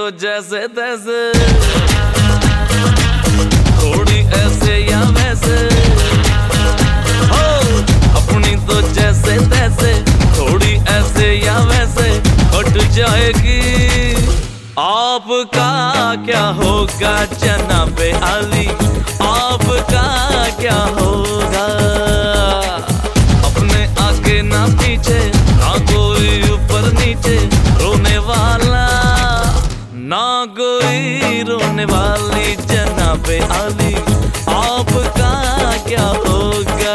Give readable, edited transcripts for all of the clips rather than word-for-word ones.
तो जैसे तैसे, थोड़ी ऐसे या वैसे हो। अपनी तो जैसे तैसे, थोड़ी ऐसे या वैसे हट जाएगी। आपका क्या होगा जनाबे आली, आपका क्या होगा? अपने आगे ना पीछे, ना कोई ऊपर नीचे, रोने वाला ना कोई रोने वाली जनाबे आली, आपका क्या होगा?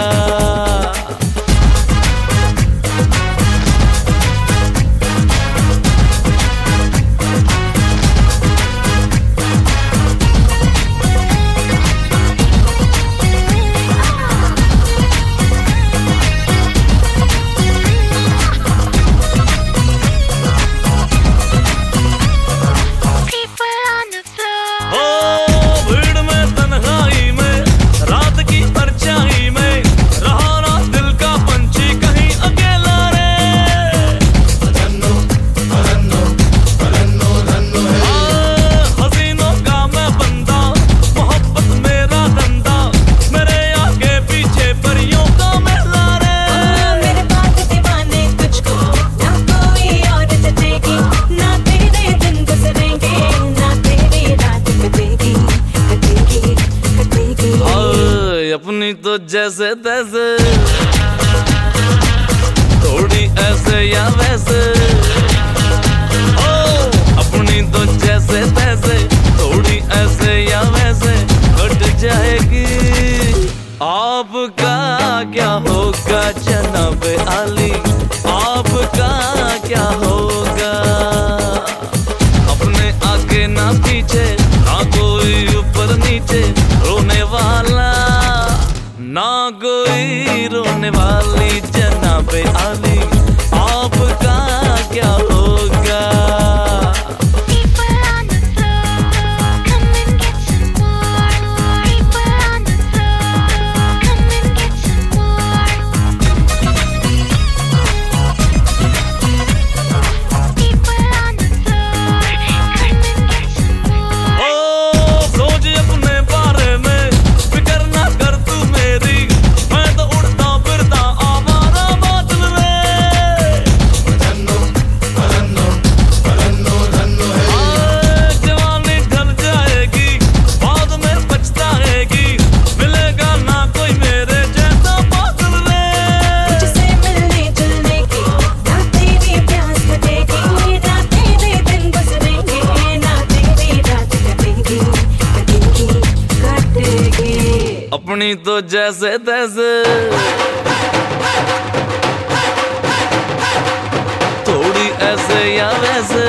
अपनी तो जैसे तैसे, थोड़ी ऐसे या वैसे ओ। अपनी तो जैसे तैसे, थोड़ी ऐसे या वैसे हट जाएगी। आपका क्या होगा जनाबे आली, आपका क्या होगा? अपने आगे ना पीछे, ना कोई ऊपर नीचे, रोने वाला ना कोई रोने वाली जनाबे आली, आपका क्या होगा? अपनी तो जैसे तैसे, थोड़ी ऐसे या वैसे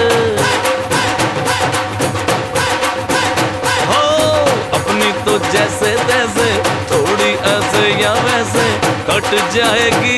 हो। अपनी तो जैसे तैसे, थोड़ी ऐसे या वैसे कट जाएगी।